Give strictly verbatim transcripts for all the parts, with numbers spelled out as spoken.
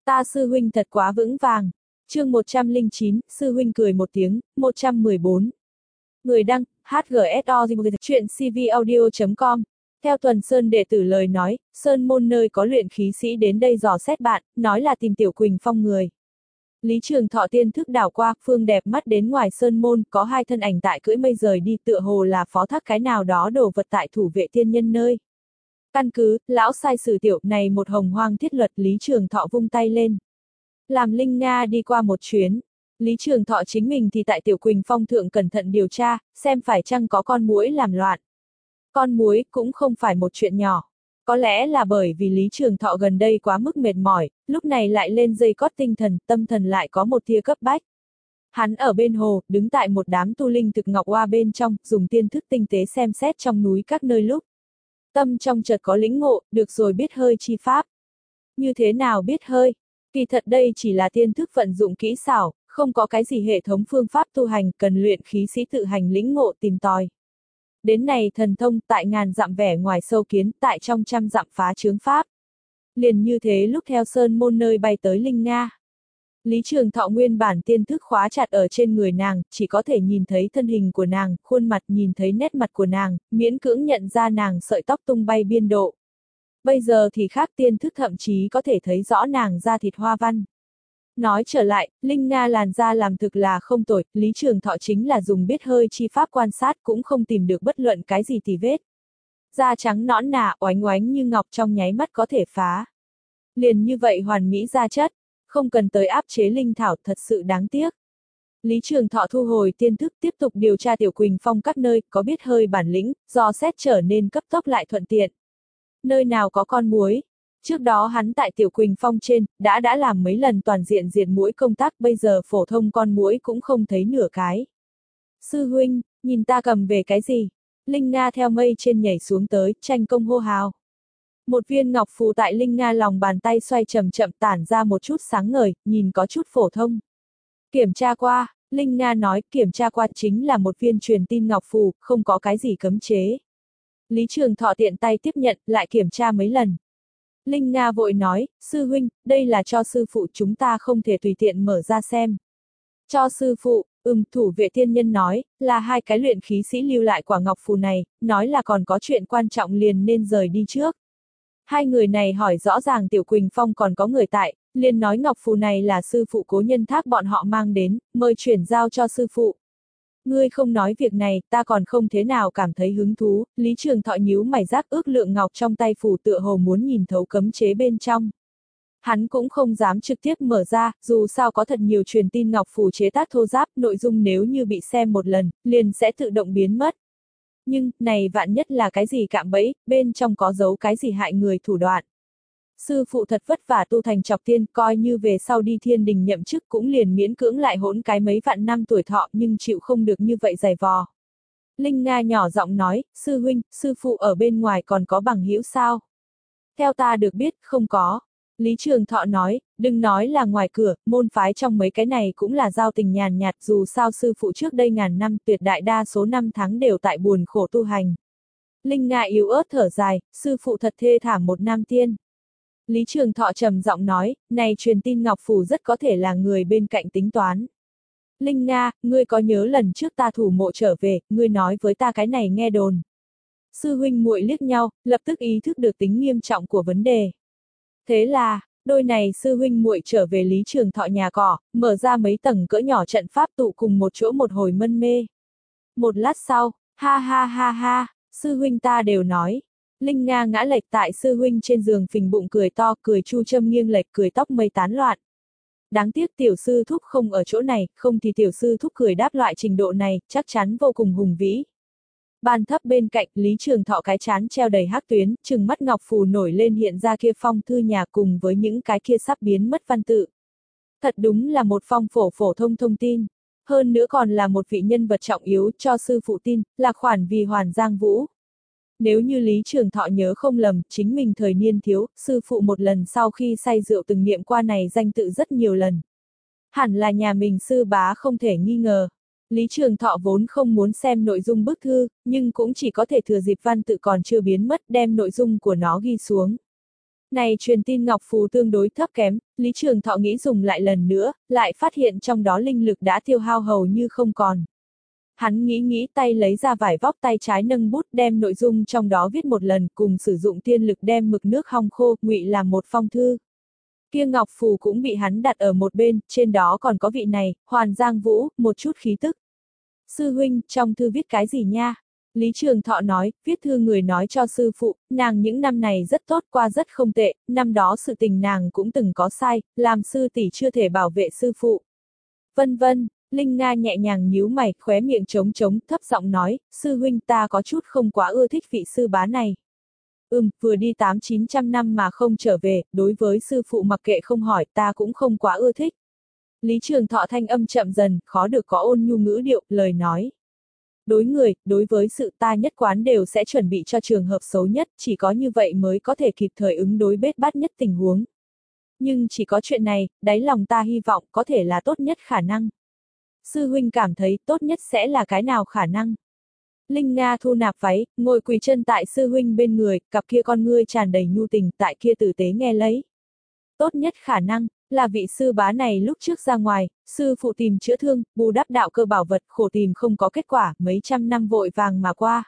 Ta sư huynh thật quá vững vàng. Chương một trăm lẻ chín, sư huynh cười một tiếng, một trăm mười bốn. Người đăng, hát giê ét o chuyện c v audio chấm com. Theo Tuần Sơn đệ tử lời nói, Sơn môn nơi có luyện khí sĩ đến đây dò xét bạn, nói là tìm Tiểu Quỳnh Phong người. Lý Trường Thọ tiên thức đảo qua, phương đẹp mắt đến ngoài Sơn môn, có hai thân ảnh tại cưỡi mây rời đi, tựa hồ là phó thác cái nào đó đồ vật tại thủ vệ tiên nhân nơi. Căn cứ, lão sai sử tiểu, này một hồng hoang thiết luật, Lý Trường Thọ vung tay lên. Làm Linh Nga đi qua một chuyến. Lý Trường Thọ chính mình thì tại Tiểu Quỳnh Phong thượng cẩn thận điều tra, xem phải chăng có con muỗi làm loạn. Con muỗi cũng không phải một chuyện nhỏ. Có lẽ là bởi vì Lý Trường Thọ gần đây quá mức mệt mỏi, lúc này lại lên dây cót tinh thần, tâm thần lại có một tia cấp bách. Hắn ở bên hồ, đứng tại một đám tu linh thực ngọc hoa bên trong, dùng tiên thức tinh tế xem xét trong núi các nơi lúc. Tâm trong chợt có lĩnh ngộ, được rồi biết hơi chi pháp. Như thế nào biết hơi? Kỳ thật đây chỉ là tiên thức vận dụng kỹ xảo, không có cái gì hệ thống phương pháp tu hành, cần luyện khí sĩ tự hành lĩnh ngộ tìm tòi. Đến này thần thông, tại ngàn dặm vẻ ngoài sâu kiến, tại trong trăm dặm phá chướng pháp. Liền như thế lúc theo Sơn môn nơi bay tới Linh Nga. Lý Trường Thọ nguyên bản tiên thức khóa chặt ở trên người nàng, chỉ có thể nhìn thấy thân hình của nàng, khuôn mặt, nhìn thấy nét mặt của nàng, miễn cưỡng nhận ra nàng sợi tóc tung bay biên độ. Bây giờ thì khác, tiên thức thậm chí có thể thấy rõ nàng da thịt hoa văn. Nói trở lại, Linh Nga làn da làm thực là không tồi, Lý Trường Thọ chính là dùng biết hơi chi pháp quan sát cũng không tìm được bất luận cái gì tì vết. Da trắng nõn nà, oánh oánh như ngọc, trong nháy mắt có thể phá. Liền như vậy hoàn mỹ da chất, không cần tới áp chế linh thảo, thật sự đáng tiếc. Lý Trường Thọ thu hồi tiên thức, tiếp tục điều tra Tiểu Quỳnh Phong các nơi, có biết hơi bản lĩnh, dò xét trở nên cấp tốc lại thuận tiện. Nơi nào có con muỗi? Trước đó hắn tại Tiểu Quỳnh Phong trên, đã đã làm mấy lần toàn diện diệt muỗi công tác, bây giờ phổ thông con muỗi cũng không thấy nửa cái. Sư huynh, nhìn ta cầm về cái gì? Linh Nga theo mây trên nhảy xuống tới, tranh công hô hào. Một viên ngọc phù tại Linh Nga lòng bàn tay xoay chậm chậm, tản ra một chút sáng ngời, nhìn có chút phổ thông. Kiểm tra qua, Linh Nga nói, kiểm tra qua chính là một viên truyền tin ngọc phù, không có cái gì cấm chế. Lý Trường Thọ tiện tay tiếp nhận, lại kiểm tra mấy lần. Linh Nga vội nói, sư huynh, đây là cho sư phụ, chúng ta không thể tùy tiện mở ra xem. Cho sư phụ, ừm, thủ vệ tiên nhân nói, là hai cái luyện khí sĩ lưu lại quả ngọc phù này, nói là còn có chuyện quan trọng liền nên rời đi trước. Hai người này hỏi rõ ràng Tiểu Quỳnh Phong còn có người tại, liền nói ngọc phù này là sư phụ cố nhân thác bọn họ mang đến, mời chuyển giao cho sư phụ. Ngươi không nói việc này, ta còn không thế nào cảm thấy hứng thú, Lý Trường Thọ nhíu mày giác ước lượng ngọc trong tay phù tựa hồ muốn nhìn thấu cấm chế bên trong. Hắn cũng không dám trực tiếp mở ra, dù sao có thật nhiều truyền tin ngọc phù chế tác thô ráp, nội dung nếu như bị xem một lần, liền sẽ tự động biến mất. Nhưng, này vạn nhất là cái gì cạm bẫy, bên trong có giấu cái gì hại người thủ đoạn. Sư phụ thật vất vả tu thành trọc tiên, coi như về sau đi thiên đình nhậm chức cũng liền miễn cưỡng lại hỗn cái mấy vạn năm tuổi thọ, nhưng chịu không được như vậy dày vò. Linh Nga nhỏ giọng nói, sư huynh, sư phụ ở bên ngoài còn có bằng hữu sao? Theo ta được biết, không có. Lý Trường Thọ nói, đừng nói là ngoài cửa, môn phái trong mấy cái này cũng là giao tình nhàn nhạt, dù sao sư phụ trước đây ngàn năm, tuyệt đại đa số năm tháng đều tại buồn khổ tu hành. Linh Nga yếu ớt thở dài, sư phụ thật thê thảm một nam tiên. Lý Trường Thọ trầm giọng nói, này truyền tin ngọc phù rất có thể là người bên cạnh tính toán. Linh Nga, ngươi có nhớ lần trước ta thủ mộ trở về, ngươi nói với ta cái này nghe đồn. Sư huynh muội liếc nhau, lập tức ý thức được tính nghiêm trọng của vấn đề. Thế là, đôi này sư huynh muội trở về Lý Trường Thọ nhà cỏ, mở ra mấy tầng cỡ nhỏ trận pháp tụ cùng một chỗ một hồi mân mê. Một lát sau, ha ha ha ha, sư huynh ta đều nói. Linh Nga ngã lệch tại sư huynh trên giường phình bụng cười to, cười chu châm nghiêng lệch, cười tóc mây tán loạn. Đáng tiếc tiểu sư thúc không ở chỗ này, không thì tiểu sư thúc cười đáp loại trình độ này, chắc chắn vô cùng hùng vĩ. Bàn thấp bên cạnh, Lý Trường Thọ cái chán treo đầy hắc tuyến, trừng mắt ngọc phù nổi lên hiện ra kia phong thư nhà cùng với những cái kia sắp biến mất văn tự. Thật đúng là một phong phổ phổ thông thông tin. Hơn nữa còn là một vị nhân vật trọng yếu cho sư phụ tin, là khoản vì Hoàn Giang Vũ. Nếu như Lý Trường Thọ nhớ không lầm, chính mình thời niên thiếu, sư phụ một lần sau khi say rượu từng niệm qua này danh tự rất nhiều lần. Hẳn là nhà mình sư bá không thể nghi ngờ. Lý Trường Thọ vốn không muốn xem nội dung bức thư, nhưng cũng chỉ có thể thừa dịp văn tự còn chưa biến mất đem nội dung của nó ghi xuống. Này truyền tin ngọc phù tương đối thấp kém, Lý Trường Thọ nghĩ dùng lại lần nữa, lại phát hiện trong đó linh lực đã tiêu hao hầu như không còn. Hắn nghĩ nghĩ tay lấy ra vải vóc, tay trái nâng bút đem nội dung trong đó viết một lần, cùng sử dụng tiên lực đem mực nước hong khô, ngụy làm một phong thư. Kia ngọc phù cũng bị hắn đặt ở một bên, trên đó còn có vị này, Hoàn Giang Vũ, một chút khí tức. Sư huynh, trong thư viết cái gì nha? Lý Trường Thọ nói, viết thư người nói cho sư phụ, nàng những năm này rất tốt, qua rất không tệ, năm đó sự tình nàng cũng từng có sai, làm sư tỷ chưa thể bảo vệ sư phụ. Vân vân, Linh Nga nhẹ nhàng nhíu mày, khóe miệng trống trống, thấp giọng nói, sư huynh ta có chút không quá ưa thích vị sư bá này. Ừm, vừa đi tám chín trăm năm mà không trở về, đối với sư phụ mặc kệ không hỏi, ta cũng không quá ưa thích. Lý Trường Thọ thanh âm chậm dần, khó được có ôn nhu ngữ điệu, lời nói. Đối người, đối với sự ta nhất quán đều sẽ chuẩn bị cho trường hợp xấu nhất, chỉ có như vậy mới có thể kịp thời ứng đối bết bát nhất tình huống. Nhưng chỉ có chuyện này, đáy lòng ta hy vọng có thể là tốt nhất khả năng. Sư huynh cảm thấy tốt nhất sẽ là cái nào khả năng? Linh Nga thu nạp váy, ngồi quỳ chân tại sư huynh bên người, cặp kia con ngươi tràn đầy nhu tình, tại kia tử tế nghe lấy. Tốt nhất khả năng, là vị sư bá này lúc trước ra ngoài, sư phụ tìm chữa thương, bù đắp đạo cơ bảo vật, khổ tìm không có kết quả, mấy trăm năm vội vàng mà qua.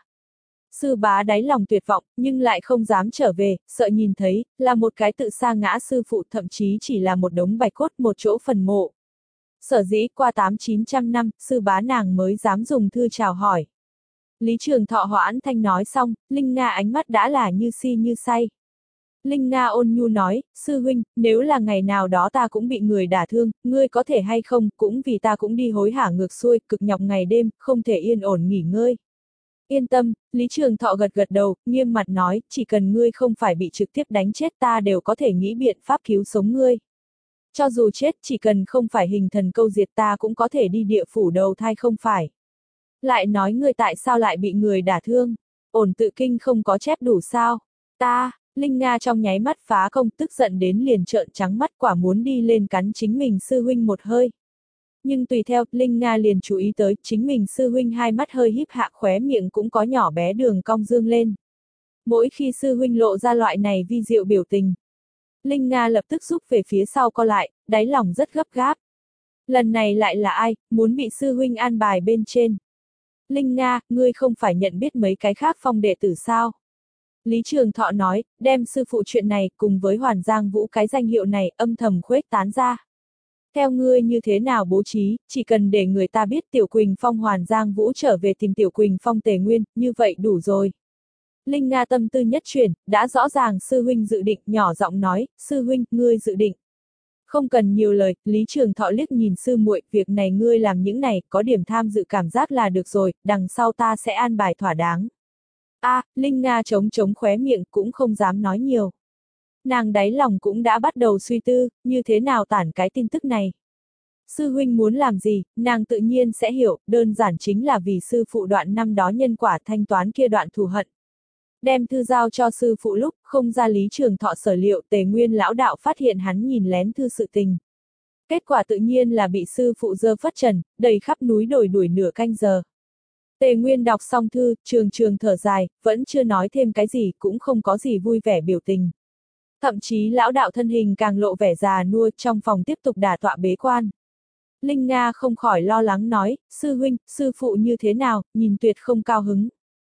Sư bá đáy lòng tuyệt vọng, nhưng lại không dám trở về, sợ nhìn thấy, là một cái tự sa ngã sư phụ, thậm chí chỉ là một đống bạch cốt, một chỗ phần mộ. Sở dĩ qua tám chín trăm năm, sư bá nàng mới dám dùng thư chào hỏi. Lý Trường Thọ hoãn thanh nói xong, Linh Nga ánh mắt đã là như si như say. Linh Nga ôn nhu nói, sư huynh, nếu là ngày nào đó ta cũng bị người đả thương, ngươi có thể hay không, cũng vì ta cũng đi hối hả ngược xuôi, cực nhọc ngày đêm, không thể yên ổn nghỉ ngơi. Yên tâm, Lý Trường Thọ gật gật đầu, nghiêm mặt nói, chỉ cần ngươi không phải bị trực tiếp đánh chết ta đều có thể nghĩ biện pháp cứu sống ngươi. Cho dù chết, chỉ cần không phải hình thần câu diệt ta cũng có thể đi địa phủ đầu thai không phải. Lại nói ngươi tại sao lại bị người đả thương? Ổn tự kinh không có chép đủ sao? Ta, Linh Nga trong nháy mắt phá công, tức giận đến liền trợn trắng mắt, quả muốn đi lên cắn chính mình sư huynh một hơi. Nhưng tùy theo, Linh Nga liền chú ý tới, chính mình sư huynh hai mắt hơi híp hạ, khóe miệng cũng có nhỏ bé đường cong dương lên. Mỗi khi sư huynh lộ ra loại này vi diệu biểu tình, Linh Nga lập tức rút về phía sau co lại, đáy lòng rất gấp gáp. Lần này lại là ai, muốn bị sư huynh an bài bên trên? Linh Nga, ngươi không phải nhận biết mấy cái khác phong đệ tử sao? Lý Trường Thọ nói, đem sư phụ chuyện này cùng với Hoàn Giang Vũ cái danh hiệu này âm thầm khuếch tán ra. Theo ngươi như thế nào bố trí, chỉ cần để người ta biết Tiểu Quỳnh Phong Hoàn Giang Vũ trở về tìm Tiểu Quỳnh Phong Tề Nguyên, như vậy đủ rồi. Linh Nga tâm tư nhất chuyển, đã rõ ràng sư huynh dự định, nhỏ giọng nói, sư huynh, ngươi dự định. Không cần nhiều lời, Lý Trường Thọ liếc nhìn sư muội, việc này ngươi làm những này, có điểm tham dự cảm giác là được rồi, đằng sau ta sẽ an bài thỏa đáng. A, à, Linh Nga chống chống khóe miệng, cũng không dám nói nhiều. Nàng đáy lòng cũng đã bắt đầu suy tư, như thế nào tản cái tin tức này. Sư huynh muốn làm gì, nàng tự nhiên sẽ hiểu, đơn giản chính là vì sư phụ đoạn năm đó nhân quả thanh toán kia đoạn thù hận. Đem thư giao cho sư phụ lúc, không ra Lý Trường Thọ sở liệu, Tề Nguyên lão đạo phát hiện hắn nhìn lén thư sự tình. Kết quả tự nhiên là bị sư phụ dơ phất trần, đầy khắp núi đồi đuổi nửa canh giờ. Tề Nguyên đọc xong thư, trường trường thở dài, vẫn chưa nói thêm cái gì, cũng không có gì vui vẻ biểu tình. Thậm chí lão đạo thân hình càng lộ vẻ già nua, trong phòng tiếp tục đả tọa bế quan. Linh Nga không khỏi lo lắng nói, sư huynh, sư phụ như thế nào, nhìn tuyệt không cao hứng.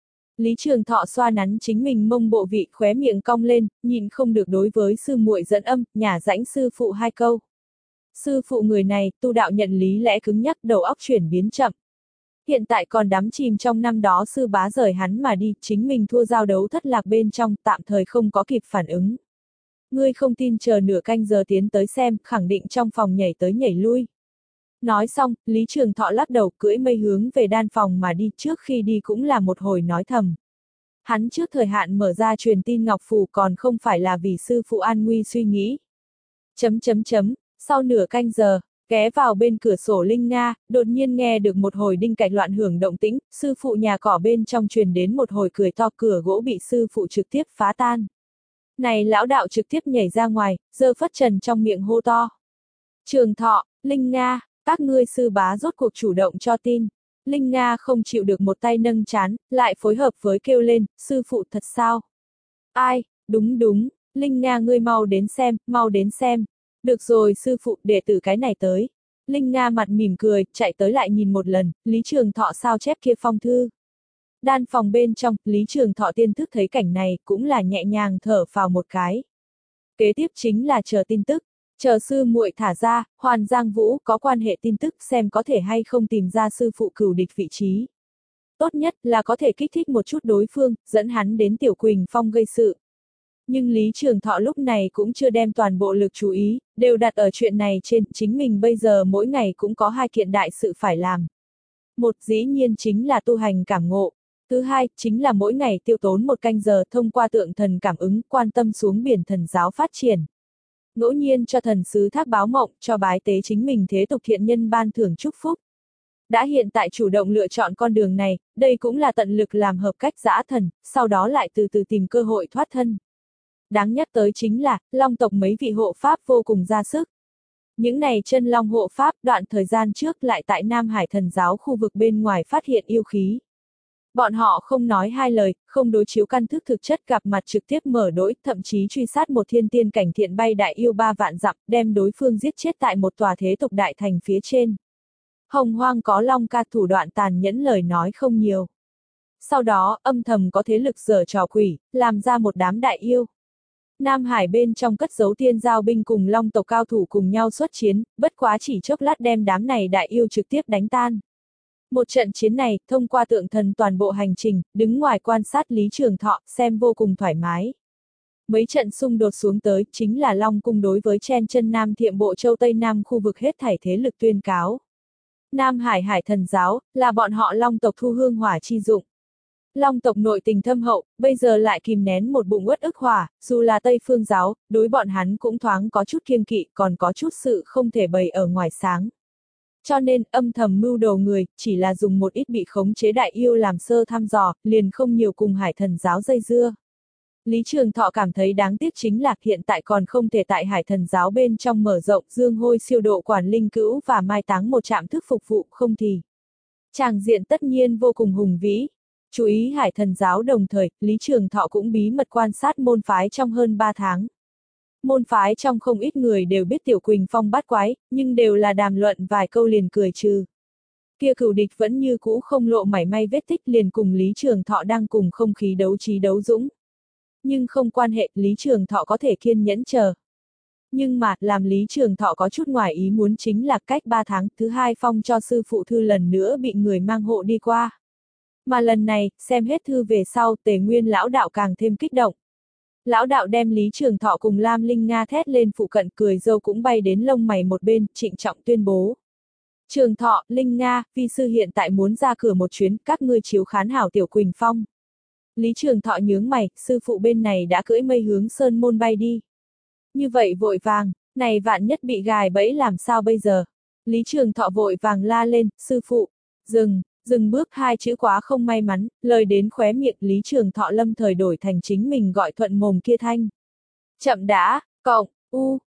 Lý Trường Thọ xoa nắn chính mình mông bộ vị, khóe miệng cong lên, nhìn không được đối với sư muội dẫn âm, nhả rãnh sư phụ hai câu. Sư phụ người này, tu đạo nhận lý lẽ cứng nhắc, đầu óc chuyển biến chậm. Hiện tại còn đắm chìm trong năm đó sư bá rời hắn mà đi, chính mình thua giao đấu thất lạc bên trong, tạm thời không có kịp phản ứng. Ngươi không tin chờ nửa canh giờ tiến tới xem, khẳng định trong phòng nhảy tới nhảy lui. Nói xong, Lý Trường Thọ lắc đầu cưỡi mây hướng về đan phòng mà đi, trước khi đi cũng là một hồi nói thầm. Hắn trước thời hạn mở ra truyền tin ngọc phù còn không phải là vì sư phụ an nguy suy nghĩ. Chấm chấm chấm, sau nửa canh giờ, ghé vào bên cửa sổ Linh Nga, đột nhiên nghe được một hồi đinh cạch loạn hưởng động tĩnh, sư phụ nhà cỏ bên trong truyền đến một hồi cười to, cửa gỗ bị sư phụ trực tiếp phá tan. Này lão đạo trực tiếp nhảy ra ngoài, giơ phất trần trong miệng hô to. Trường Thọ, Linh Nga, các ngươi sư bá rốt cuộc chủ động cho tin. Linh Nga không chịu được một tay nâng chán, lại phối hợp với kêu lên, sư phụ thật sao? Ai, đúng đúng, Linh Nga ngươi mau đến xem, mau đến xem. Được rồi sư phụ, đệ tử cái này tới. Linh Nga mặt mỉm cười, chạy tới lại nhìn một lần, Lý Trường Thọ sao chép kia phong thư. Đan phòng bên trong, Lý Trường Thọ tiên thức thấy cảnh này, cũng là nhẹ nhàng thở phào một cái. Kế tiếp chính là chờ tin tức, chờ sư muội thả ra, Hoàn Giang Vũ có quan hệ tin tức xem có thể hay không tìm ra sư phụ cửu địch vị trí. Tốt nhất là có thể kích thích một chút đối phương, dẫn hắn đến Tiểu Quỳnh Phong gây sự. Nhưng Lý Trường Thọ lúc này cũng chưa đem toàn bộ lực chú ý, đều đặt ở chuyện này trên, chính mình bây giờ mỗi ngày cũng có hai kiện đại sự phải làm. Một dĩ nhiên chính là tu hành cảm ngộ. Thứ hai, chính là mỗi ngày tiêu tốn một canh giờ thông qua tượng thần cảm ứng, quan tâm xuống biển thần giáo phát triển. Ngẫu nhiên cho thần sứ thác báo mộng, cho bái tế chính mình thế tục thiện nhân ban thưởng chúc phúc. Đã hiện tại chủ động lựa chọn con đường này, đây cũng là tận lực làm hợp cách dã thần, sau đó lại từ từ tìm cơ hội thoát thân. Đáng nhắc tới chính là, Long tộc mấy vị hộ pháp vô cùng ra sức. Những này chân Long hộ pháp đoạn thời gian trước lại tại Nam Hải thần giáo khu vực bên ngoài phát hiện yêu khí. Bọn họ không nói hai lời, không đối chiếu căn thức thực chất gặp mặt trực tiếp mở đối, thậm chí truy sát một thiên tiên cảnh thiện bay đại yêu ba vạn dặm, đem đối phương giết chết tại một tòa thế tục đại thành phía trên. Hồng Hoang có Long ca thủ đoạn tàn nhẫn lời nói không nhiều. Sau đó, âm thầm có thế lực giở trò quỷ, làm ra một đám đại yêu. Nam Hải bên trong cất giấu tiên giao binh cùng Long tộc cao thủ cùng nhau xuất chiến, bất quá chỉ chốc lát đem đám này đại yêu trực tiếp đánh tan. Một trận chiến này, thông qua tượng thần toàn bộ hành trình, đứng ngoài quan sát Lý Trường Thọ, xem vô cùng thoải mái. Mấy trận xung đột xuống tới, chính là Long cung đối với Chen Chân Nam Thiệm Bộ Châu Tây Nam khu vực hết thảy thế lực tuyên cáo. Nam Hải Hải thần giáo, là bọn họ Long tộc thu hương hỏa chi dụng. Long tộc nội tình thâm hậu, bây giờ lại kìm nén một bụng uất ức hỏa, dù là Tây Phương giáo, đối bọn hắn cũng thoáng có chút kiêng kỵ, còn có chút sự không thể bày ở ngoài sáng. Cho nên, âm thầm mưu đồ người, chỉ là dùng một ít bị khống chế đại yêu làm sơ thăm dò, liền không nhiều cùng Hải thần giáo dây dưa. Lý Trường Thọ cảm thấy đáng tiếc chính là hiện tại còn không thể tại Hải thần giáo bên trong mở rộng dương hôi siêu độ quản linh cữu và mai táng một trạm thức phục vụ không thì. Tràng diện tất nhiên vô cùng hùng vĩ. Chú ý Hải thần giáo đồng thời, Lý Trường Thọ cũng bí mật quan sát môn phái trong hơn ba tháng. Môn phái trong không ít người đều biết Tiểu Quỳnh Phong bát quái, nhưng đều là đàm luận vài câu liền cười trừ. Kia cửu địch vẫn như cũ không lộ mảy may vết tích liền cùng Lý Trường Thọ đang cùng không khí đấu trí đấu dũng. Nhưng không quan hệ, Lý Trường Thọ có thể kiên nhẫn chờ. Nhưng mà, làm Lý Trường Thọ có chút ngoài ý muốn chính là cách ba tháng, thứ hai phong cho sư phụ thư lần nữa bị người mang hộ đi qua. Mà lần này, xem hết thư về sau, Tề Nguyên lão đạo càng thêm kích động. Lão đạo đem Lý Trường Thọ cùng Lam Linh Nga thét lên phụ cận, cười râu cũng bay đến lông mày một bên, trịnh trọng tuyên bố. Trường Thọ, Linh Nga, vi sư hiện tại muốn ra cửa một chuyến, các ngươi chiếu khán hảo Tiểu Quỳnh Phong. Lý Trường Thọ nhướng mày, sư phụ bên này đã cưỡi mây hướng sơn môn bay đi. Như vậy vội vàng, này vạn nhất bị gài bẫy làm sao bây giờ? Lý Trường Thọ vội vàng la lên, sư phụ, dừng. Dừng bước hai chữ quá không may mắn, lời đến khóe miệng Lý Trường Thọ lâm thời đổi thành chính mình gọi thuận mồm kia thanh. Chậm đã, cộng, u,